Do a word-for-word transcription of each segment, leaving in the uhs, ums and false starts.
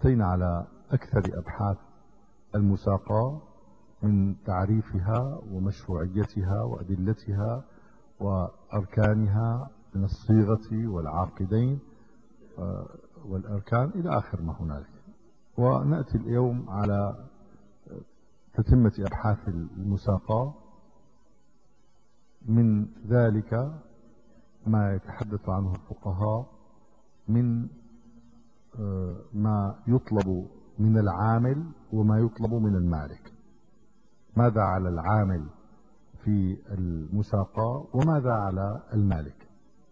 أتينا على أكثر أبحاث المساقاة من تعريفها ومشروعيتها وأدلتها وأركانها من الصيغة والعاقدين والأركان إلى آخر ما هنالك. ونأتي اليوم على تتمة أبحاث المساقاة، من ذلك ما يتحدث عنه الفقهاء من ما يطلب من العامل وما يطلب من المالك. ماذا على العامل في المساقاة وماذا على المالك؟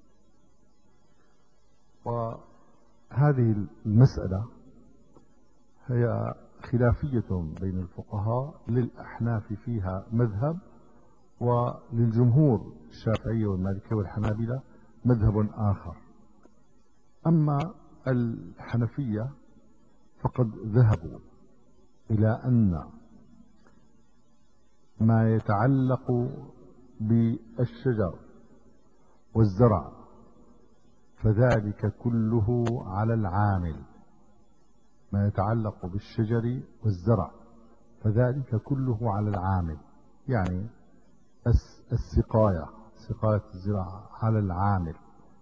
وهذه المسألة هي خلافية بين الفقهاء، للأحناف فيها مذهب وللجمهور الشافعية والمالكية والحنابلة مذهب آخر. أما الحنفية فقد ذهبوا إلى أن ما يتعلق بالشجر والزرع فذلك كله على العامل. ما يتعلق بالشجر والزرع فذلك كله على العامل، يعني السقاية سقاية الزراعة على العامل،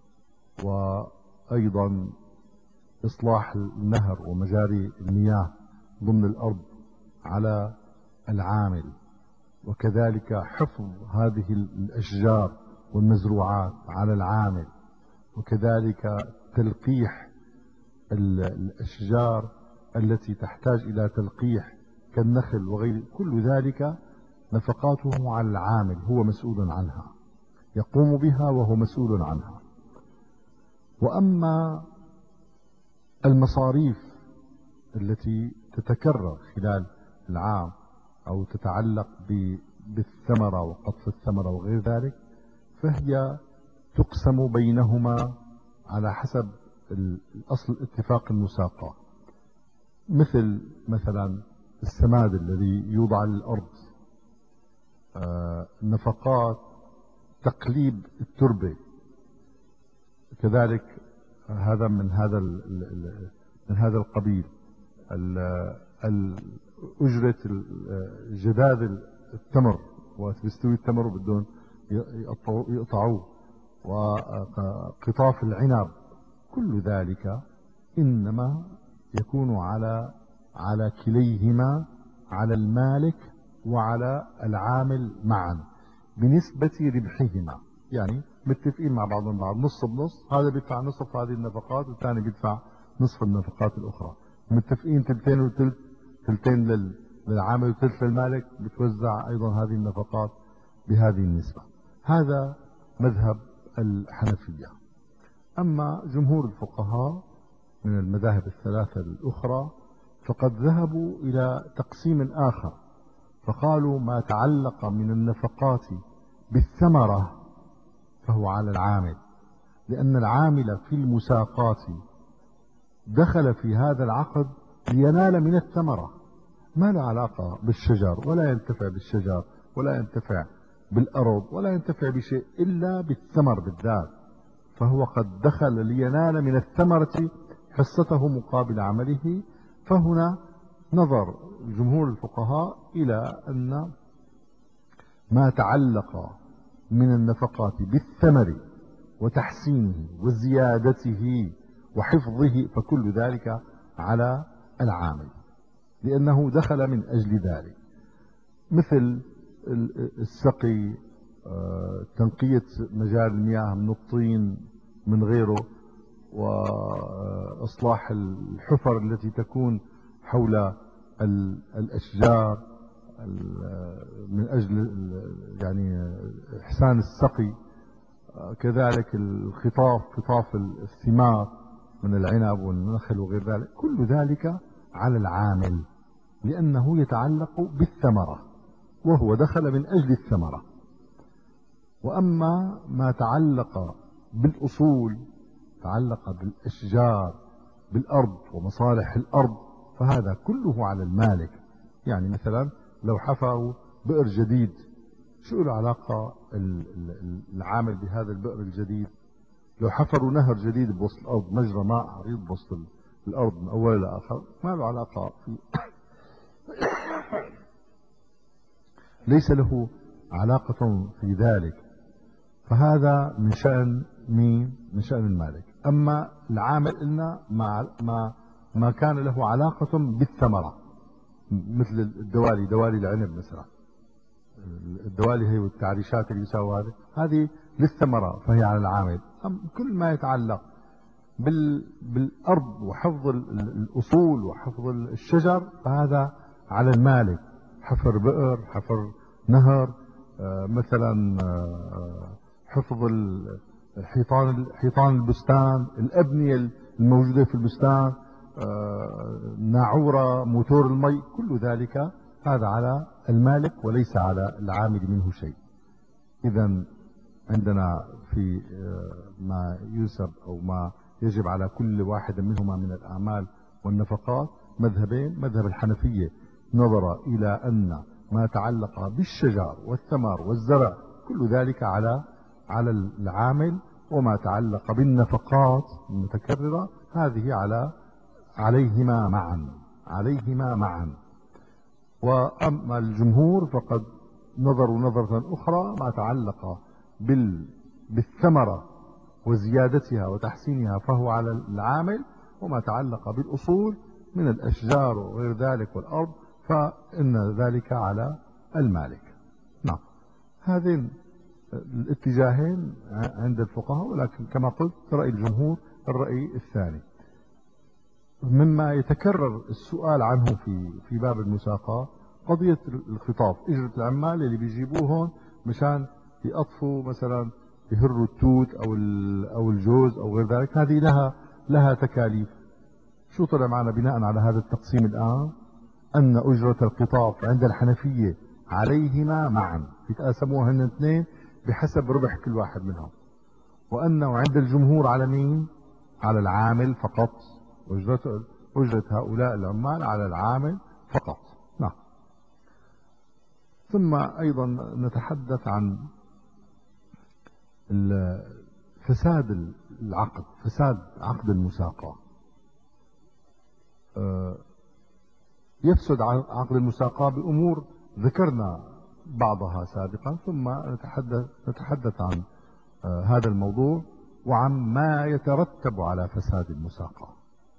وأيضا إصلاح النهر ومجاري المياه ضمن الأرض على العامل، وكذلك حفظ هذه الأشجار والمزروعات على العامل، وكذلك تلقيح الأشجار التي تحتاج إلى تلقيح كالنخل وغير، كل ذلك نفقاته على العامل، هو مسؤول عنها، يقوم بها وهو مسؤول عنها. وأما المصاريف التي تتكرر خلال العام أو تتعلق بالثمرة وقطف الثمرة وغير ذلك، فهي تقسم بينهما على حسب الأصل اتفاق المساقاة. مثل مثلا السماد الذي يوضع للأرض، آه نفقات تقليب التربة، كذلك هذا من هذا من هذا القبيل. أجرة جداد التمر، وبيستوي التمر وبدهم يقطعوه، وقطاف العنب، كل ذلك إنما يكون على على كليهما، على المالك وعلى العامل معا بنسبة ربحهما. يعني متفقين مع بعضهم بعض، نص بنص، هذا بيدفع نصف هذه النفقات والثاني بيدفع نصف النفقات الأخرى. متفقين تلتين وتلت، تلتين للعامل وتلت للمالك، بتوزع أيضا هذه النفقات بهذه النسبة. هذا مذهب الحنفية. أما جمهور الفقهاء من المذاهب الثلاثة الأخرى فقد ذهبوا إلى تقسيم آخر، فقالوا ما تعلق من النفقات بالثمرة فهو على العامل، لأن العامل في المساقات دخل في هذا العقد لينال من الثمرة، ما له علاقة بالشجر، ولا ينتفع بالشجر ولا ينتفع بالأرض ولا ينتفع بشيء إلا بالثمر بالذات، فهو قد دخل لينال من الثمرة حصته مقابل عمله. فهنا نظر جمهور الفقهاء إلى أن ما تعلق من النفقات بالثمر وتحسينه وزيادته وحفظه فكل ذلك على العامل، لأنه دخل من أجل ذلك، مثل السقي، تنقية مجاري المياه من الطين من غيره، وإصلاح الحفر التي تكون حول الأشجار من أجل يعني إحسان السقي، كذلك الخطاف، خطاف الثمار من العنب والنخل وغير ذلك، كل ذلك على العامل لأنه يتعلق بالثمرة وهو دخل من أجل الثمرة. وأما ما تعلق بالأصول، تعلق بالأشجار بالأرض ومصالح الأرض، فهذا كله على المالك. يعني مثلا لو حفروا بئر جديد، شو له علاقة العامل بهذا البئر الجديد؟ لو حفروا نهر جديد بوسط الأرض، مجرى ماء عريض بوسط الأرض من أول إلى آخر ما له علاقة في ليس له علاقة في ذلك، فهذا من شأن مين؟ من شأن المالك. أما العامل قلنا ما ما ما كان له علاقة بالثمرة، مثل الدوالي، دوالي العنب مثلا، الدوالي هي والتعريشات اللي يساوي هذه هذه للثمرة فهي على العامل. كل ما يتعلق بال بالأرض وحفظ الأصول وحفظ الشجر فهذا على المالك. حفر بئر، حفر نهر، آه مثلا آه حفظ حيطان حيطان البستان، الأبنية الموجودة في البستان، آه ناعورة، موتور المي، كل ذلك هذا على المالك وليس على العامل منه شيء. إذا عندنا في ما ينسب أو ما يجب على كل واحد منهما من الأعمال والنفقات مذهبين. مذهب الحنفية نظر إلى أن ما تعلق بالشجر والثمر والزرع كل ذلك على على العامل، وما تعلق بالنفقات المتكررة هذه على عليهما معا عليهما معا. وأما الجمهور فقد نظروا نظرة أخرى، ما تعلق بال بالثمرة وزيادتها وتحسينها فهو على العامل، وما تعلق بالأصول من الأشجار وغير ذلك والأرض فإن ذلك على المالك. نعم، هذين الاتجاهين عند الفقهاء، ولكن كما قلت رأي الجمهور الرأي الثاني. مما يتكرر السؤال عنه في في باب المساقات قضية الخطاف، اجرة العمال اللي بيجيبوهم مشان يقطفوا مثلا يهروا التوت او او الجوز او غير ذلك، هذه لها لها تكاليف. شو طلع معنا بناء على هذا التقسيم الآن؟ أن أجرة القطاف عند الحنفية عليهما معا، يتقاسموها هن اثنين بحسب ربح كل واحد منهم، وأنه عند الجمهور على مين؟ على العامل فقط. أجرة أجرة هؤلاء العمال على العامل فقط. نعم. ثم أيضا نتحدث عن فساد العقد، فساد عقد المساقات. يفسد عقد المساقات بأمور ذكرنا بعضها سابقا، ثم نتحدث نتحدث عن هذا الموضوع وعن ما يترتب على فساد المساقات.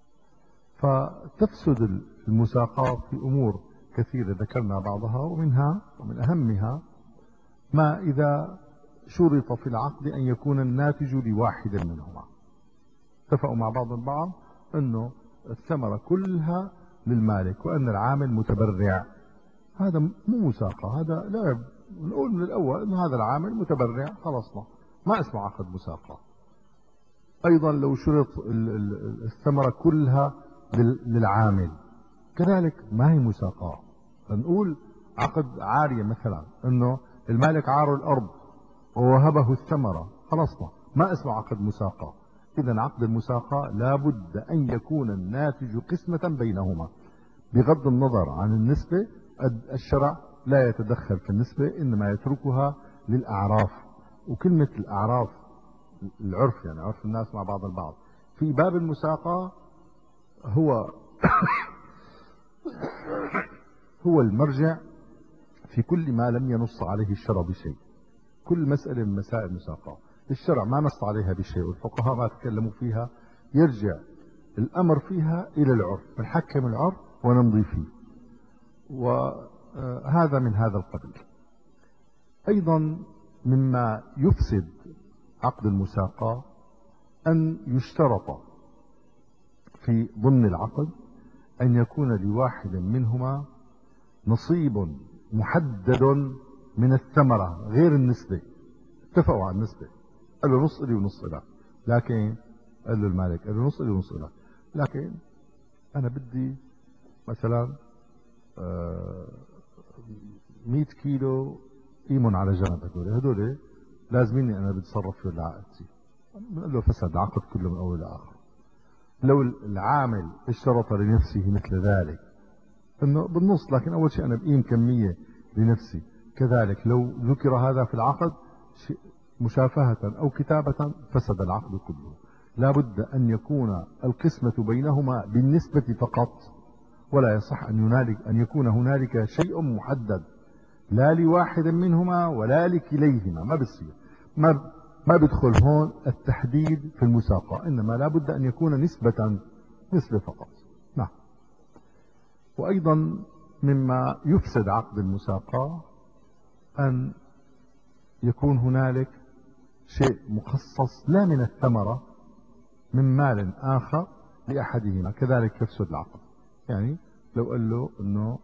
فتفسد المساقات في أمور كثيرة ذكرنا بعضها، ومنها ومن أهمها ما إذا شرط في العقد أن يكون الناتج لواحد منهما. اتفقوا مع بعض البعض أنه الثمرة كلها للمالك وأن العامل متبرع، هذا مو مساقة، هذا لا. نقول من الأول أن هذا العامل متبرع، خلصنا ما اسمه عقد مساقة. أيضا لو شرط الثمرة كلها للعامل كذلك ما هي مساقة. نقول عقد عارية مثلا، أنه المالك عار الأرض ووهبه الثمرة، خلصنا ما اسمه عقد مساقة. إذا عقد المساقة لابد أن يكون الناتج قسمة بينهما بغض النظر عن النسبة. الشرع لا يتدخل في النسبة، إنما يتركها للأعراف. وكلمة الأعراف العرف، يعني عرف الناس مع بعض البعض في باب المساقة هو هو المرجع في كل ما لم ينص عليه الشرع بشيء. كل مسألة من مسائل المساقة الشرع ما نص عليها بشيء والفقهاء ما تكلموا فيها، يرجع الأمر فيها إلى العرف، نحكم العرف ونمضي فيه، وهذا من هذا القبيل. أيضا مما يفسد عقد المساقة أن يشترط في ضمن العقد أن يكون لواحد منهما نصيب محدد من الثمرة غير النسبة. اتفقوا على النسبة، قال له نص لي ونص لك، لكن قال له المالك قال له نص لي ونص لك، لكن أنا بدي مثلا مئة كيلو قيمهم على جنب، هدول هدول لازميني أنا بتصرف في عقدتي. قال له فسد عقد كله من أول لآخر. لو العامل اشترط لنفسه مثل ذلك انه بالنص، لكن اول شيء انا بقيم كمية لنفسي، كذلك لو ذكر هذا في العقد مشافهة او كتابة فسد العقد كله. لا بد أن يكون القسمة بينهما بالنسبة فقط، ولا يصح أن هنالك أن يكون هنالك شيء محدد لا لواحد منهما ولا لكليهما. ما بصير، ما ما بدخل هون التحديد في المساقة، إنما لا بد أن يكون نسبة نسبة فقط. نعم. وأيضا مما يفسد عقد المساقة أن يكون هنالك شيء مخصص لا من الثمرة، من مال آخر لأحدهما، كذلك يفسد العقد. يعني لو قال له أنه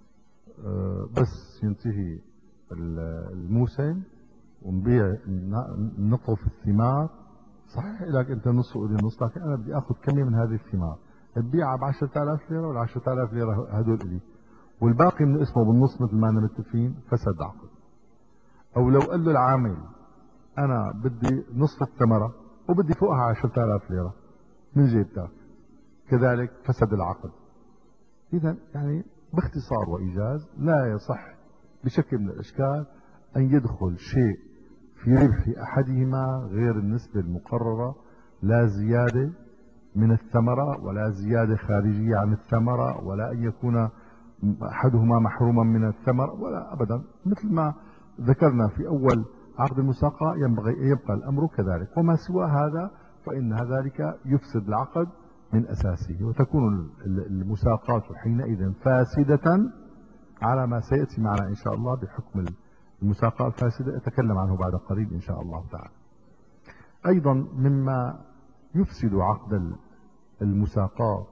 بس ينتهي الموسم ونبيع نقف الثمار، صحيح لك أنت نص وإلي نص، لكن أنا بدي أخذ كمية من هذه الثمار تبيعها ب عشرة آلاف ليرة، وال عشرة آلاف ليرة هدول إلي، والباقي من اسمه بالنص مثل ما أنا متفقين، فسد عقد. أو لو قال له العامل أنا بدي نصف الثمرة وبدي فوقها عشرة آلاف ليرة من جيبتك، كذلك فسد العقد. إذا يعني باختصار وإيجاز لا يصح بشكل من الأشكال أن يدخل شيء في ربح أحدهما غير النسبة المقررة، لا زيادة من الثمرة ولا زيادة خارجية عن الثمرة، ولا أن يكون أحدهما محروما من الثمرة ولا أبدا. مثل ما ذكرنا في أول عقد المساقة ينبغي أن يبقى الأمر كذلك، وما سوى هذا فإن ذلك يفسد العقد من أساسه، وتكون المساقات حينئذ فاسدة على ما سيأتي معنا إن شاء الله بحكم المساقات الفاسدة، أتكلم عنه بعد قليل إن شاء الله تعالى. أيضا مما يفسد عقد المساقات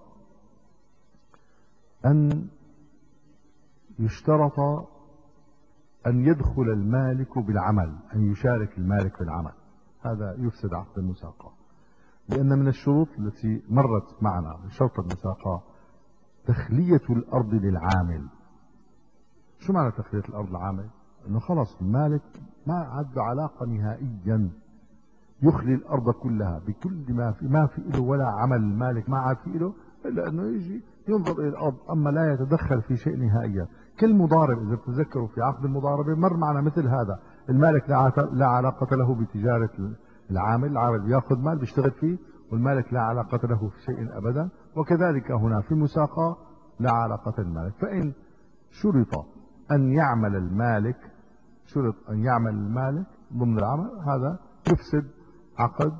أن يشترط أن يدخل المالك بالعمل، أن يشارك المالك بالعمل، هذا يفسد عقد المساقات. لأن من الشروط التي مرت معنا بشرط المساقات تخلية الأرض للعامل. شو معنى تخلية الأرض للعامل؟ أنه خلص المالك ما عنده علاقة نهائيا، يخلي الأرض كلها بكل ما في ما في له، ولا عمل المالك ما عاد في له إلا أنه يجي ينظر إلى الأرض، أما لا يتدخل في شيء نهائيا. كالمضارب، إذا تتذكروا في عقد المضاربة مر معنا مثل هذا، المالك لا علاقة له بتجارة العامل، العامل بياخذ مال بيشتغل فيه والمالك لا علاقة له في شيء أبدا. وكذلك هنا في المساقة لا علاقة للمالك، فإن شرط أن يعمل المالك شرط أن يعمل المالك ضمن العمل، هذا يفسد عقد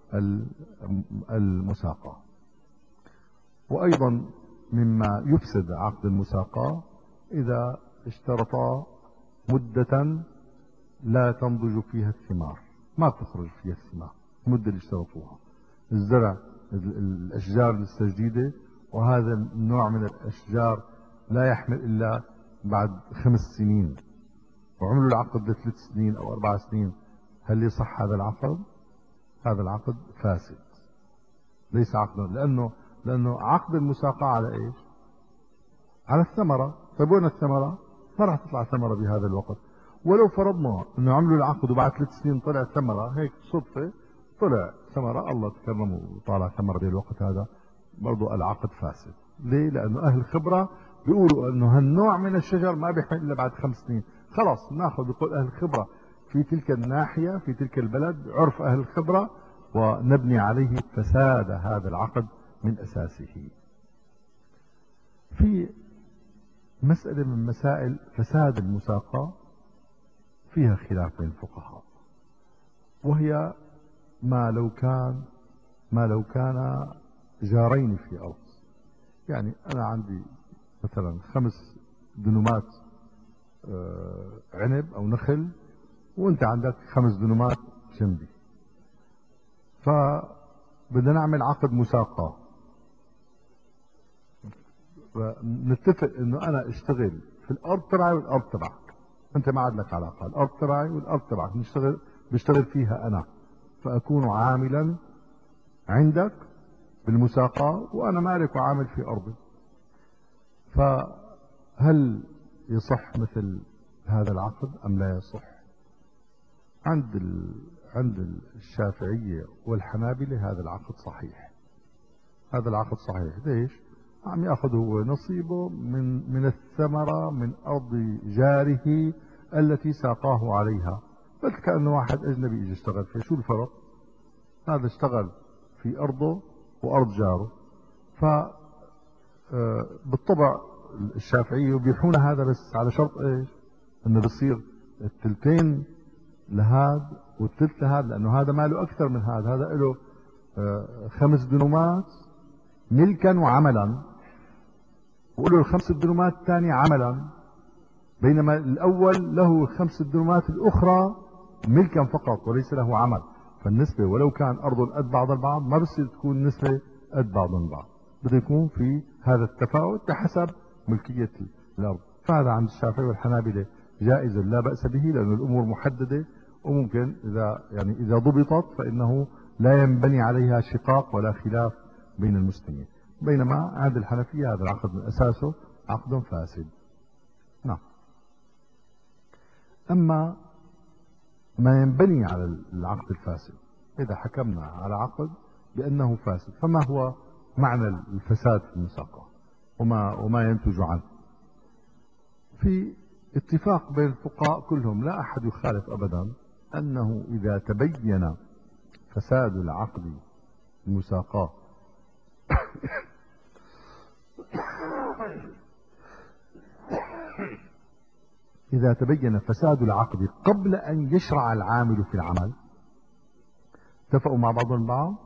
المساقة. وأيضا مما يفسد عقد المساقة إذا اشترطا مدة لا تنضج فيها الثمار، ما تخرج فيها الثمار المدة اللي اشترطوها، الزرع الأشجار لسه جديدة، وهذا النوع من الأشجار لا يحمل إلا بعد خمس سنين، وعملوا العقد لثلاث سنين أو أربع سنين، هل يصح هذا العقد؟ هذا العقد فاسد، ليس عقدا، لأنه لأنه عقد المساقة على إيش؟ على الثمرة. طيب وين الثمرة؟ ما راح تطلع ثمرة بهذا الوقت. ولو فرضنا أنه عملوا العقد وبعد ثلاث سنين طلع ثمرة، هيك صدفة طلع ثمرة، الله تكرم وطالع ثمرة بالوقت هذا، برضو العقد فاسد. ليه؟ لأنه أهل الخبرة بيقولوا أنه هالنوع من الشجر ما بيحمل إلا بعد خمس سنين، خلاص ناخذ بقول أهل الخبرة في تلك الناحية في تلك البلد، عرف أهل الخبرة، ونبني عليه فساد هذا العقد من أساسه. في مسألة من مسائل فساد المساقة فيها خلاف بين الفقهاء، وهي ما لو كان ما لو كان جارين في أرض. يعني أنا عندي مثلا خمس دنومات عنب أو نخل، وأنت عندك خمس دنومات جنبي، فبدنا نعمل عقد مساقة. نتفق انه انا اشتغل في الارض تبعي والارض تبعك، انت ما عاد لك علاقه، الارض تبعي والارض تبعك نشتغل بشتغل فيها انا، فاكون عاملا عندك بالمساقاه وانا مالك وعامل في ارضي. فهل يصح مثل هذا العقد ام لا يصح؟ عند ال... عند الشافعيه والحنابله هذا العقد صحيح، هذا العقد صحيح. ليش؟ عم ياخذ هو نصيبه من من الثمره من ارض جاره التي ساقاه عليها، بس كانه واحد اجنبي اجى اشتغل فيه. شو الفرق؟ هذا اشتغل في أرضه وأرض جاره. ف بالطبع الشافعية يبيحون هذا بس على شرط ايش؟ انه بصير التلتين لهذا والتلت لهذا، لانه هذا ماله اكثر من هذا، هذا له خمس دنومات ملكا وعملا، وله الخمس دنومات الثانية عملا، بينما الاول له خمس الدنومات الاخرى ملكا فقط وليس له عمل. فالنسبة ولو كان ارض قد بعض البعض ما بصير تكون النسبة قد بعض البعض، بده يكون في هذا التفاوت بحسب ملكية الارض. فهذا عند الشافعي والحنابلة جائز لا بأس به، لأن الامور محددة وممكن اذا يعني اذا ضبطت فانه لا ينبني عليها شقاق ولا خلاف بين المسلمين. بينما عند الحنفية هذا العقد من اساسه عقد فاسد. نعم. اما ما ينبني على العقد الفاسد، اذا حكمنا على عقد بانه فاسد فما هو معنى الفساد في المساقات وما وما ينتج عنه؟ في اتفاق بين الفقهاء كلهم، لا احد يخالف ابدا انه اذا تبين فساد العقد المساقات اذا تبين فساد العقد قبل ان يشرع العامل في العمل، اتفقوا مع بعضهم البعض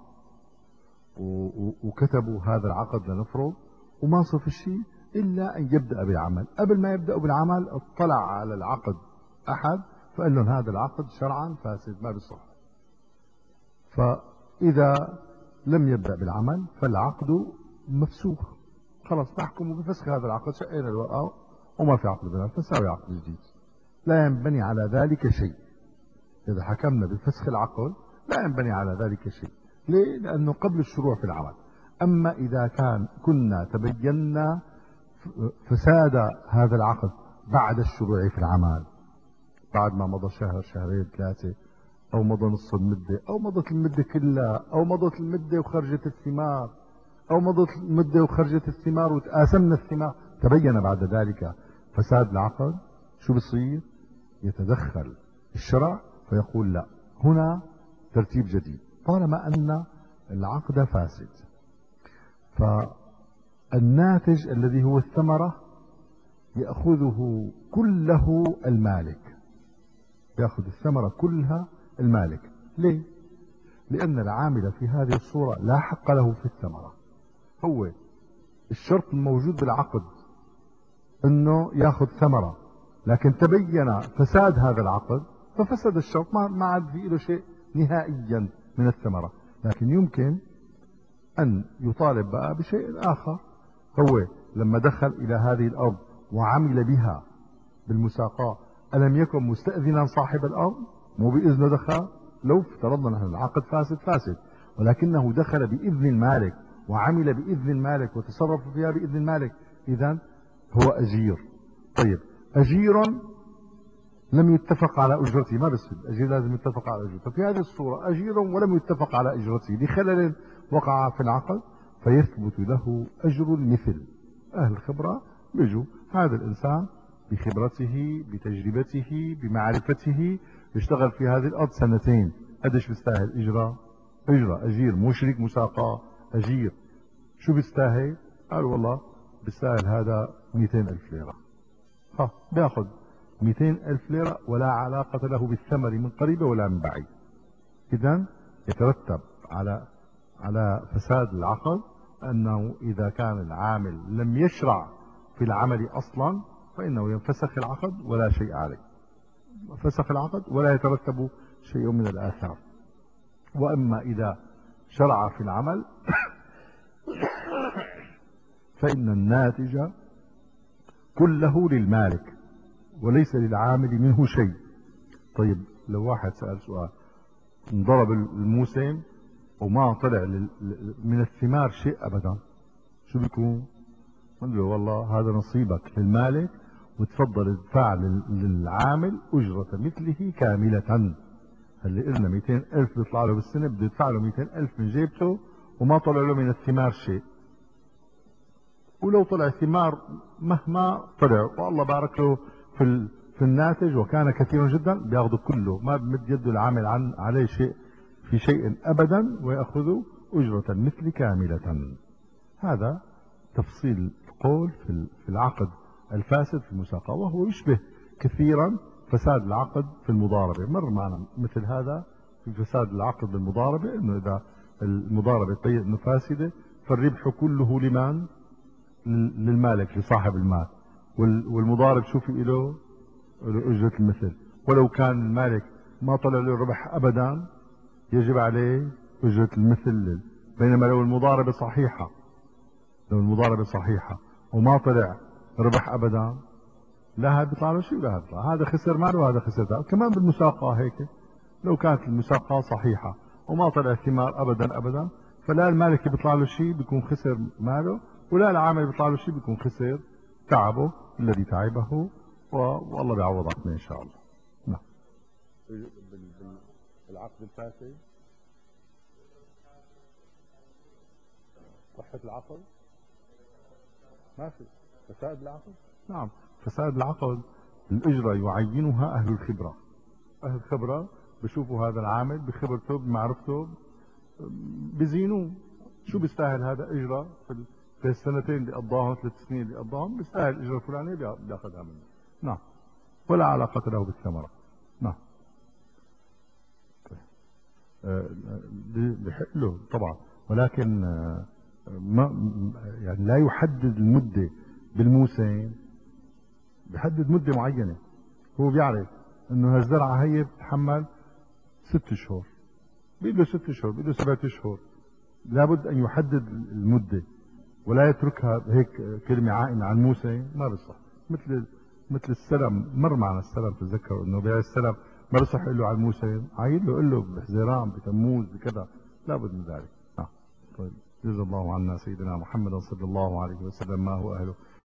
وكتبوا هذا العقد لنفرض، وما صار في شيء الا ان يبدا بالعمل. قبل ما يبداوا بالعمل اطلع على العقد احد فقال لهم هذا العقد شرعا فاسد ما بيصح. فاذا لم يبدا بالعمل فالعقد مفسوخ، خلاص تحكموا بفسخ هذا العقد، شقينا الورقه وما في عقد بيننا فنساوي عقد جديد، لا ينبني على ذلك شيء. اذا حكمنا بفسخ العقد لا ينبني على ذلك شيء. ليه؟ لانه قبل الشروع في العمل. اما اذا كان كنا تبينا فساد هذا العقد بعد الشروع في العمل، بعد ما مضى شهر شهرين ثلاثة او مضى نصف المدة او مضت المدة كلها او مضت المدة وخرجت الثمار او مضت المدة وخرجت الثمار وتقاسمنا الثمار، تبين بعد ذلك فساد العقد، شو بصير؟ يتدخل الشرع فيقول لا، هنا ترتيب جديد طالما ان العقد فاسد. فالناتج الذي هو الثمرة يأخذه كله المالك، يأخذ الثمرة كلها المالك. ليه؟ لأن العامل في هذه الصورة لا حق له في الثمرة. هو الشرط الموجود بالعقد انه ياخذ ثمرة، لكن تبين فساد هذا العقد ففسد الشرط، ما عاد في له شيء نهائيا من الثمرة. لكن يمكن ان يطالب بقى بشيء اخر. هو لما دخل الى هذه الارض وعمل بها بالمساقاة الم يكن مستأذنا صاحب الارض؟ مو باذنه دخل. لو افترضنا نحن العقد فاسد فاسد، ولكنه دخل باذن المالك وعمل باذن المالك وتصرف فيها باذن المالك، اذا هو اجير. طيب اجير لم يتفق على اجرته، ما بس الاجير لازم يتفق على اجرته. في هذه الصورة اجير ولم يتفق على اجرته لخلل وقع في العقد، فيثبت له اجر المثل. اهل الخبرة بيجوا هذا الانسان بخبرته بتجربته بمعرفته اشتغل في هذه الارض سنتين، قديش بيستاهل اجرة؟ اجرة اجير مو شريك مساقة، اجير. شو بيستاهل؟ قال والله بيستاهل هذا مئتين الف ليرة. ها بياخذ مئتين الف ليرة ولا علاقة له بالثمر من قريب ولا من بعيد. اذا يترتب على على فساد العقد انه اذا كان العامل لم يشرع في العمل اصلا فانه ينفسخ العقد ولا شيء عليه، فسخ العقد ولا يترتب شيء من الاثار. واما اذا شرع في العمل فان الناتج كله للمالك وليس للعامل منه شيء. طيب لو واحد سأل سؤال، انضرب الموسم وما طلع من الثمار شيء ابدا، شو بيكون؟ قال له والله هذا نصيبك للمالك وتفضل ادفع للعامل اجرة مثله كاملة. اللي قلنا مئتين الف بيطلع له بالسنة بده يدفع له مئتين الف من جيبته وما طلع له من الثمار شيء. ولو طلع ثمار مهما طلع والله بارك له في في الناتج وكان كثيرا جدا بياخذه كله، ما بمد يده العامل عن عليه شيء في شيء ابدا وياخذه أجرة المثل كاملة. هذا تفصيل القول في العقد الفاسد في المساقة، وهو يشبه كثيرا فساد العقد في المضاربة. مر معنا مثل هذا في فساد العقد بالمضاربة، انه اذا المضاربة طيب انه فاسدة فالربح كله لمن؟ للمالك، لصاحب المال، والمضارب شو في له؟ أجرة المثل. ولو كان المالك ما طلع له ربح ابدا يجب عليه أجرة المثل. بينما لو المضاربة صحيحة، لو المضاربة صحيحة وما طلع ربح ابدا، لا هذا بيطلع له شيء ولا هذا بيطلع، هذا خسر ماله وهذا خسر ده. كمان بالمساقة هيك، لو كانت المساقة صحيحة وما طلع ثمار ابدا ابدا، فلا المالك بيطلع له شيء بيكون خسر ماله، ولا العامل بيطلع له شيء بيكون خسر تعبه الذي تعبه، والله بيعوض عنه ان شاء الله. نعم. بالعقد الفاسد صحة العقد ما في فساد العقد. نعم، فساد العقد الأجرة يعينها أهل الخبرة. أهل الخبرة بشوفوا هذا العامل بخبرته بمعرفته بزينوه، شو بيستاهل هذا أجرة في السنتين اللي قضاهم، ثلاث سنين اللي قضاهم بيستاهل الأجرة الفلانية بياخذها منه. نعم، ولا علاقة له بالثمرة. نعم. بحله طبعا، ولكن ما يعني لا يحدد المدة بالموسم، بحدد مدة معينة. هو بيعرف انه هالزرعة هي بتتحمل ست شهور، بيده ست شهور، بيده سبعة اشهر، لابد ان يحدد المدة ولا يتركها هيك كلمة عائمة عن موسم، ما بصح. مثل مثل السلم، مر معنا السلم، تذكروا انه بيع السلم ما بصح يقول له على الموسم، عايد له قل له بحزيران بتموز بكذا، لابد من ذلك. آه. طيب، جزا الله عنا سيدنا محمد صلى الله عليه وسلم ما هو اهله.